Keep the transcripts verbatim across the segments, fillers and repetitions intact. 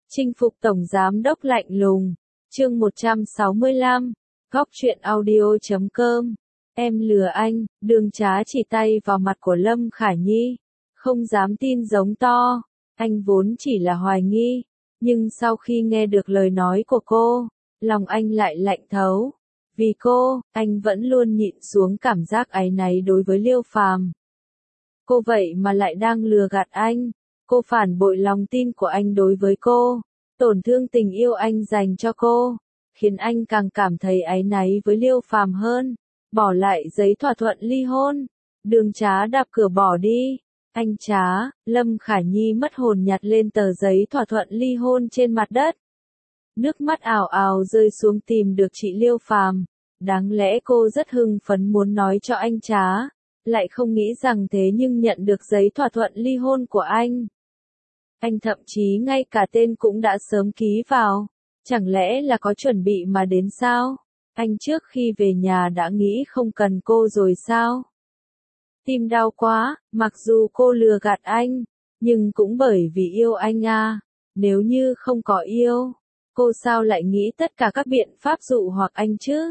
Chinh phục tổng giám đốc lạnh lùng. Chương một trăm sáu mươi lăm. Góc truyện audio chấm com. Em lừa anh, Đường Trá chỉ tay vào mặt của Lâm Khả Nhi. Không dám tin giống to. Anh vốn chỉ là hoài nghi. Nhưng sau khi nghe được lời nói của cô, lòng anh lại lạnh thấu. Vì cô, anh vẫn luôn nhịn xuống cảm giác áy náy đối với Liêu Phàm. Cô vậy mà lại đang lừa gạt anh. Cô phản bội lòng tin của anh đối với cô, tổn thương tình yêu anh dành cho cô, khiến anh càng cảm thấy áy náy với Liêu Phàm hơn. Bỏ lại giấy thỏa thuận ly hôn, Đường Trá đạp cửa bỏ đi. Anh Trá, Lâm Khả Nhi mất hồn nhặt lên tờ giấy thỏa thuận ly hôn trên mặt đất. Nước mắt ào ào rơi xuống tìm được chị Liêu Phàm. Đáng lẽ cô rất hưng phấn muốn nói cho anh Trá, lại không nghĩ rằng thế nhưng nhận được giấy thỏa thuận ly hôn của anh. Anh thậm chí ngay cả tên cũng đã sớm ký vào. Chẳng lẽ là có chuẩn bị mà đến sao? Anh trước khi về nhà đã nghĩ không cần cô rồi sao? Tim đau quá, mặc dù cô lừa gạt anh, nhưng cũng bởi vì yêu anh à. Nếu như không có yêu, cô sao lại nghĩ tất cả các biện pháp dụ hoặc anh chứ?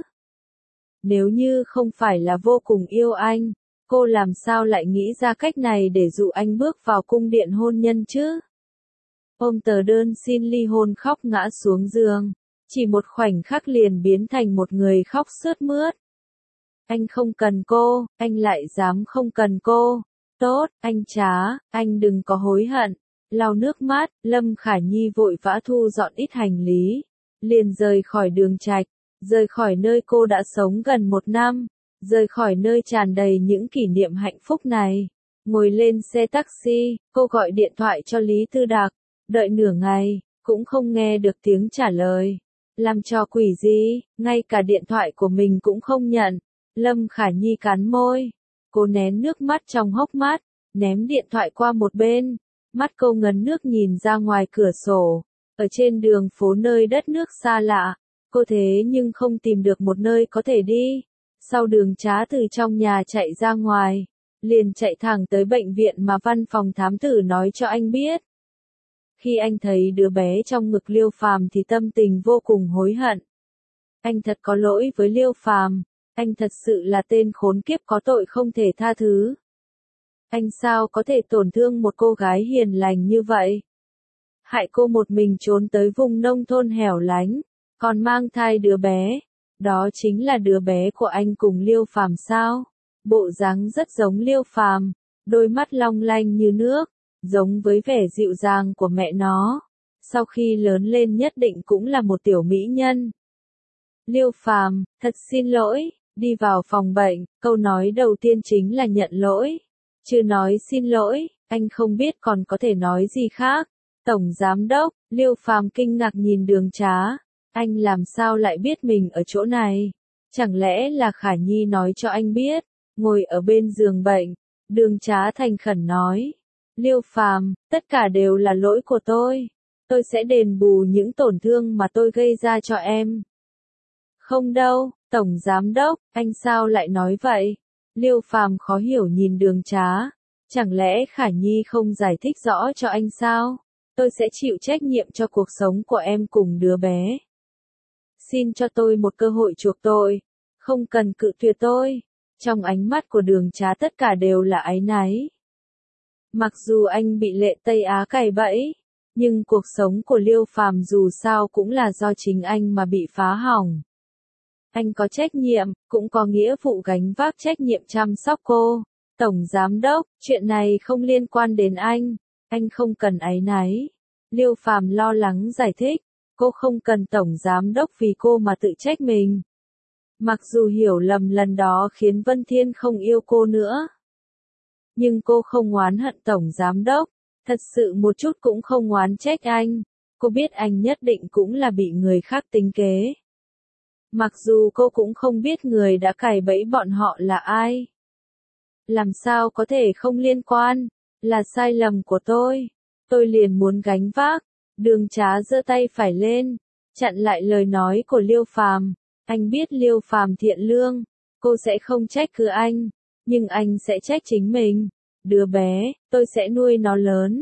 Nếu như không phải là vô cùng yêu anh, cô làm sao lại nghĩ ra cách này để dụ anh bước vào cung điện hôn nhân chứ? Ôm tờ đơn xin ly hôn khóc ngã xuống giường, chỉ một khoảnh khắc liền biến thành một người khóc sướt mướt. Anh không cần cô, anh lại dám không cần cô. Tốt, anh Trá, anh đừng có hối hận. Lau nước mắt, Lâm Khả Nhi vội vã thu dọn ít hành lý, liền rời khỏi Đường Trạch, rời khỏi nơi cô đã sống gần một năm, rời khỏi nơi tràn đầy những kỷ niệm hạnh phúc này. Ngồi lên xe taxi, cô gọi điện thoại cho Lý Tư Đạc. Đợi nửa ngày, cũng không nghe được tiếng trả lời. Làm trò quỷ gì, ngay cả điện thoại của mình cũng không nhận. Lâm Khả Nhi cắn môi. Cô nén nước mắt trong hốc mắt, ném điện thoại qua một bên. Mắt cô ngấn nước nhìn ra ngoài cửa sổ. Ở trên đường phố nơi đất nước xa lạ, cô thế nhưng không tìm được một nơi có thể đi. Sau Đường Trá từ trong nhà chạy ra ngoài, liền chạy thẳng tới bệnh viện mà văn phòng thám tử nói cho anh biết. Khi anh thấy đứa bé trong ngực Liêu Phàm thì tâm tình vô cùng hối hận. Anh thật có lỗi với Liêu Phàm, anh thật sự là tên khốn kiếp có tội không thể tha thứ. Anh sao có thể tổn thương một cô gái hiền lành như vậy? Hại cô một mình trốn tới vùng nông thôn hẻo lánh, còn mang thai đứa bé. Đó chính là đứa bé của anh cùng Liêu Phàm sao? Bộ dáng rất giống Liêu Phàm, đôi mắt long lanh như nước, giống với vẻ dịu dàng của mẹ nó. Sau khi lớn lên nhất định cũng là một tiểu mỹ nhân. Liêu Phàm, thật xin lỗi, đi vào phòng bệnh, câu nói đầu tiên chính là nhận lỗi. Chưa nói xin lỗi, anh không biết còn có thể nói gì khác. Tổng giám đốc, Liêu Phàm kinh ngạc nhìn Đường Trá. Anh làm sao lại biết mình ở chỗ này? Chẳng lẽ là Khả Nhi nói cho anh biết? Ngồi ở bên giường bệnh, Đường Trá thành khẩn nói. Liêu Phàm, tất cả đều là lỗi của tôi. Tôi sẽ đền bù những tổn thương mà tôi gây ra cho em. Không đâu, Tổng Giám Đốc, anh sao lại nói vậy? Liêu Phàm khó hiểu nhìn Đường Trá. Chẳng lẽ Khả Nhi không giải thích rõ cho anh sao? Tôi sẽ chịu trách nhiệm cho cuộc sống của em cùng đứa bé. Xin cho tôi một cơ hội chuộc tội. Không cần cự tuyệt tôi. Trong ánh mắt của Đường Trá tất cả đều là áy náy. Mặc dù anh bị Lệ Tây Á cày bẫy, nhưng cuộc sống của Liêu Phàm dù sao cũng là do chính anh mà bị phá hỏng. Anh có trách nhiệm, cũng có nghĩa vụ gánh vác trách nhiệm chăm sóc cô. Tổng Giám Đốc, chuyện này không liên quan đến anh, anh không cần áy náy. Liêu Phàm lo lắng giải thích, cô không cần Tổng Giám Đốc vì cô mà tự trách mình. Mặc dù hiểu lầm lần đó khiến Vân Thiên không yêu cô nữa. Nhưng cô không oán hận Tổng Giám Đốc, thật sự một chút cũng không oán trách anh. Cô biết anh nhất định cũng là bị người khác tính kế. Mặc dù cô cũng không biết người đã cày bẫy bọn họ là ai. Làm sao có thể không liên quan, là sai lầm của tôi. Tôi liền muốn gánh vác. Đường Trá giơ tay phải lên, chặn lại lời nói của Liêu Phàm. Anh biết Liêu Phàm thiện lương, cô sẽ không trách cứ anh, nhưng anh sẽ trách chính mình. Đứa bé, tôi sẽ nuôi nó lớn.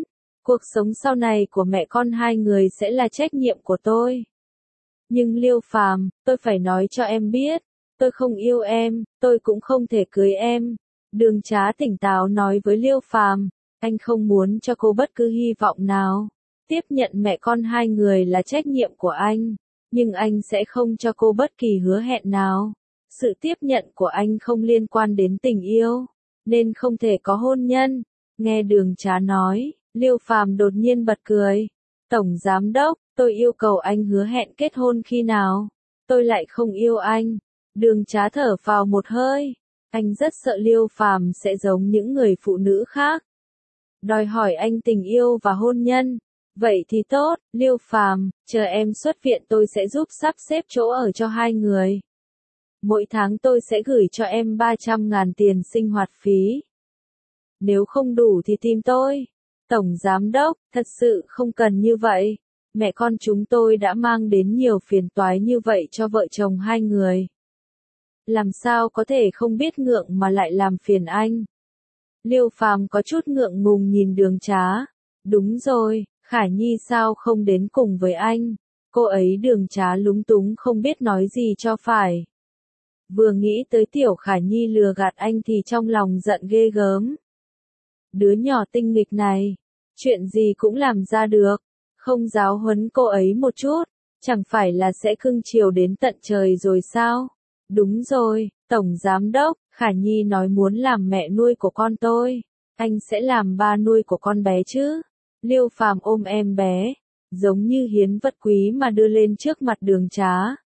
Cuộc sống sau này của mẹ con hai người sẽ là trách nhiệm của tôi. Nhưng Liêu Phàm, tôi phải nói cho em biết, tôi không yêu em, tôi cũng không thể cưới em. Đường Trá tỉnh táo nói với Liêu Phàm, anh không muốn cho cô bất cứ hy vọng nào. Tiếp nhận mẹ con hai người là trách nhiệm của anh, nhưng anh sẽ không cho cô bất kỳ hứa hẹn nào. Sự tiếp nhận của anh không liên quan đến tình yêu, nên không thể có hôn nhân. Nghe Đường Trá nói, Liêu Phàm đột nhiên bật cười. Tổng Giám Đốc, tôi yêu cầu anh hứa hẹn kết hôn khi nào? Tôi lại không yêu anh. Đường Trá thở phào một hơi. Anh rất sợ Liêu Phàm sẽ giống những người phụ nữ khác, đòi hỏi anh tình yêu và hôn nhân. Vậy thì tốt, Liêu Phàm, chờ em xuất viện tôi sẽ giúp sắp xếp chỗ ở cho hai người. Mỗi tháng tôi sẽ gửi cho em ba trăm ngàn tiền sinh hoạt phí. Nếu không đủ thì tìm tôi. Tổng Giám Đốc, thật sự không cần như vậy. Mẹ con chúng tôi đã mang đến nhiều phiền toái như vậy cho vợ chồng hai người. Làm sao có thể không biết ngượng mà lại làm phiền anh? Liêu Phàm có chút ngượng ngùng nhìn Đường Trá. Đúng rồi, Khả Nhi sao không đến cùng với anh? Cô ấy Đường Trá lúng túng không biết nói gì cho phải. Vừa nghĩ tới Tiểu Khả Nhi lừa gạt anh thì trong lòng giận ghê gớm. Đứa nhỏ tinh nghịch này, chuyện gì cũng làm ra được, không giáo huấn cô ấy một chút, chẳng phải là sẽ cưng chiều đến tận trời rồi sao? Đúng rồi, Tổng Giám Đốc, Khả Nhi nói muốn làm mẹ nuôi của con tôi, anh sẽ làm ba nuôi của con bé chứ? Liêu Phàm ôm em bé, giống như hiến vật quý mà đưa lên trước mặt Đường Trá.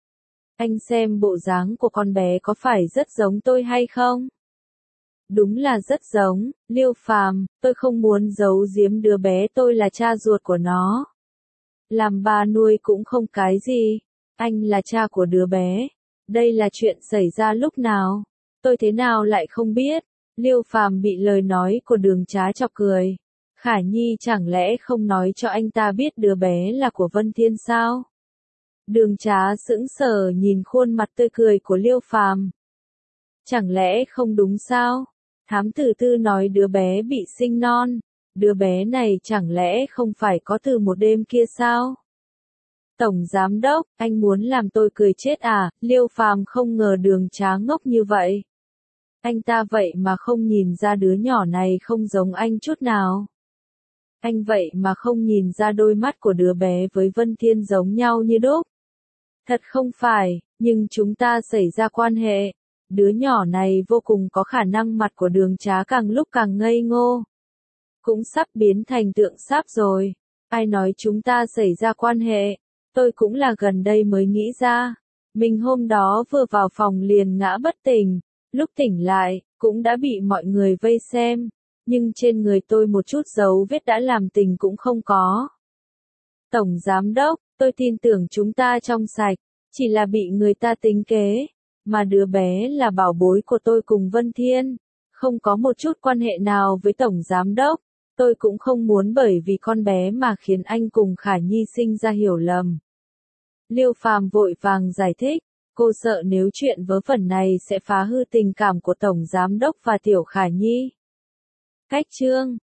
Anh xem bộ dáng của con bé có phải rất giống tôi hay không? Đúng là rất giống, Liêu Phàm, tôi không muốn giấu giếm đứa bé tôi là cha ruột của nó. Làm ba nuôi cũng không cái gì, anh là cha của đứa bé. Đây là chuyện xảy ra lúc nào? Tôi thế nào lại không biết? Liêu Phàm bị lời nói của Đường Trá chọc cười. Khả Nhi chẳng lẽ không nói cho anh ta biết đứa bé là của Vân Thiên sao? Đường Trá sững sờ nhìn khuôn mặt tươi cười của Liêu Phàm. Chẳng lẽ không đúng sao? Thám tử Tư nói đứa bé bị sinh non, đứa bé này chẳng lẽ không phải có từ một đêm kia sao? Tổng Giám Đốc, anh muốn làm tôi cười chết à? Liêu Phàm không ngờ Đường Trá ngốc như vậy. Anh ta vậy mà không nhìn ra đứa nhỏ này không giống anh chút nào. Anh vậy mà không nhìn ra đôi mắt của đứa bé với Vân Thiên giống nhau như đúc. Thật không phải, nhưng chúng ta xảy ra quan hệ. Đứa nhỏ này vô cùng có khả năng mặt của Đường Trá càng lúc càng ngây ngô. Cũng sắp biến thành tượng sáp rồi. Ai nói chúng ta xảy ra quan hệ? Tôi cũng là gần đây mới nghĩ ra. Mình hôm đó vừa vào phòng liền ngã bất tỉnh. Lúc tỉnh lại, cũng đã bị mọi người vây xem. Nhưng trên người tôi một chút dấu vết đã làm tình cũng không có. Tổng Giám Đốc, tôi tin tưởng chúng ta trong sạch. Chỉ là bị người ta tính kế. Mà đứa bé là bảo bối của tôi cùng Vân Thiên. Không có một chút quan hệ nào với Tổng Giám Đốc. Tôi cũng không muốn bởi vì con bé mà khiến anh cùng Khả Nhi sinh ra hiểu lầm. Liêu Phàm vội vàng giải thích. Cô sợ nếu chuyện vớ vẩn này sẽ phá hư tình cảm của Tổng Giám Đốc và Tiểu Khả Nhi. Cách chương